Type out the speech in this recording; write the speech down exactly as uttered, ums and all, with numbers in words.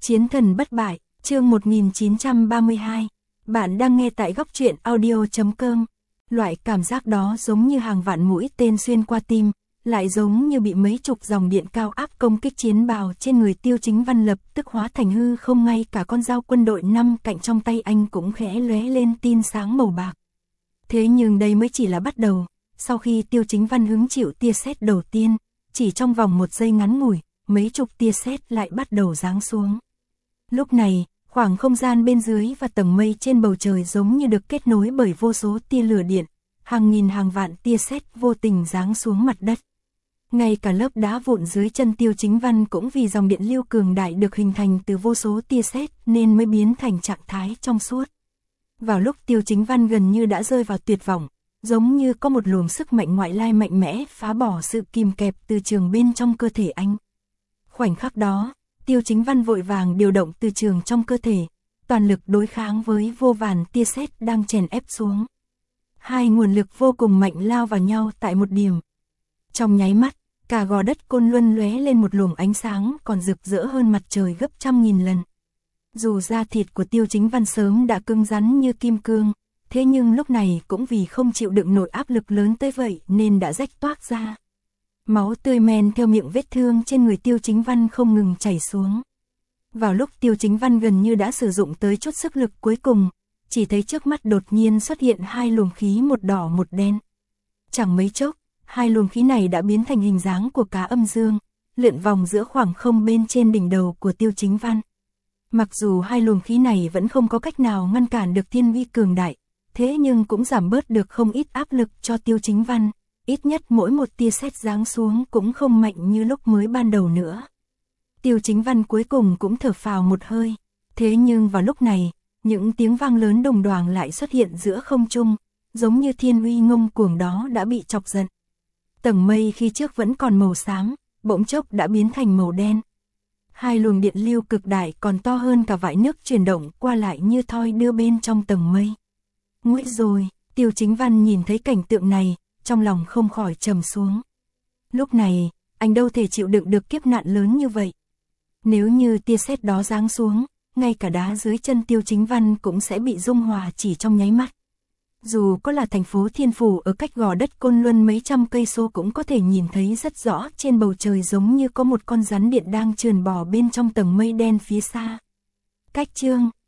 Chiến thần bất bại, chương một nghìn chín trăm ba mươi hai. Bạn đang nghe tại góc truyện audio chấm com. Loại cảm giác đó giống như hàng vạn mũi tên xuyên qua tim, lại giống như bị mấy chục dòng điện cao áp công kích chiến bào trên người Tiêu Chính Văn, lập tức hóa thành hư không. Ngay cả con dao quân đội năm cạnh trong tay anh cũng khẽ lóe lên tia sáng màu bạc. Thế nhưng đây mới chỉ là bắt đầu. Sau khi Tiêu Chính Văn hứng chịu tia sét đầu tiên, chỉ trong vòng một giây ngắn ngủi, mấy chục tia sét lại bắt đầu giáng xuống. Lúc này, khoảng không gian bên dưới và tầng mây trên bầu trời giống như được kết nối bởi vô số tia lửa điện, hàng nghìn hàng vạn tia sét vô tình giáng xuống mặt đất. Ngay cả lớp đá vụn dưới chân Tiêu Chính Văn cũng vì dòng điện lưu cường đại được hình thành từ vô số tia sét nên mới biến thành trạng thái trong suốt. Vào lúc Tiêu Chính Văn gần như đã rơi vào tuyệt vọng, giống như có một luồng sức mạnh ngoại lai mạnh mẽ phá bỏ sự kìm kẹp từ trường bên trong cơ thể anh. Khoảnh khắc đó, Tiêu Chính Văn vội vàng điều động từ trường trong cơ thể, toàn lực đối kháng với vô vàn tia sét đang chèn ép xuống. Hai nguồn lực vô cùng mạnh lao vào nhau tại một điểm. Trong nháy mắt, cả gò đất Côn Luân lóe lên một luồng ánh sáng còn rực rỡ hơn mặt trời gấp trăm nghìn lần. Dù da thịt của Tiêu Chính Văn sớm đã cứng rắn như kim cương, thế nhưng lúc này cũng vì không chịu đựng nổi áp lực lớn tới vậy nên đã rách toác ra. Máu tươi men theo miệng vết thương trên người Tiêu Chính Văn không ngừng chảy xuống. Vào lúc Tiêu Chính Văn gần như đã sử dụng tới chút sức lực cuối cùng, chỉ thấy trước mắt đột nhiên xuất hiện hai luồng khí, một đỏ một đen. Chẳng mấy chốc, hai luồng khí này đã biến thành hình dáng của cá âm dương, lượn vòng giữa khoảng không bên trên đỉnh đầu của Tiêu Chính Văn. Mặc dù hai luồng khí này vẫn không có cách nào ngăn cản được thiên uy cường đại, thế nhưng cũng giảm bớt được không ít áp lực cho Tiêu Chính Văn, ít nhất mỗi một tia sét giáng xuống cũng không mạnh như lúc mới ban đầu nữa. Tiêu Chính Văn cuối cùng cũng thở phào một hơi, thế nhưng vào lúc này, những tiếng vang lớn đồng đoàng lại xuất hiện giữa không trung, giống như thiên uy ngông cuồng đó đã bị chọc giận. Tầng mây khi trước vẫn còn màu xám, bỗng chốc đã biến thành màu đen. Hai luồng điện lưu cực đại còn to hơn cả vại nước chuyển động qua lại như thoi đưa bên trong tầng mây. Nguy rồi, Tiêu Chính Văn nhìn thấy cảnh tượng này, trong lòng không khỏi trầm xuống. Lúc này, anh đâu thể chịu đựng được kiếp nạn lớn như vậy. Nếu như tia sét đó giáng xuống, ngay cả đá dưới chân Tiêu Chính Văn cũng sẽ bị dung hòa chỉ trong nháy mắt. Dù có là thành phố Thiên Phủ ở cách gò đất Côn Luân mấy trăm cây số cũng có thể nhìn thấy rất rõ, trên bầu trời giống như có một con rắn điện đang trườn bò bên trong tầng mây đen phía xa. Cách chương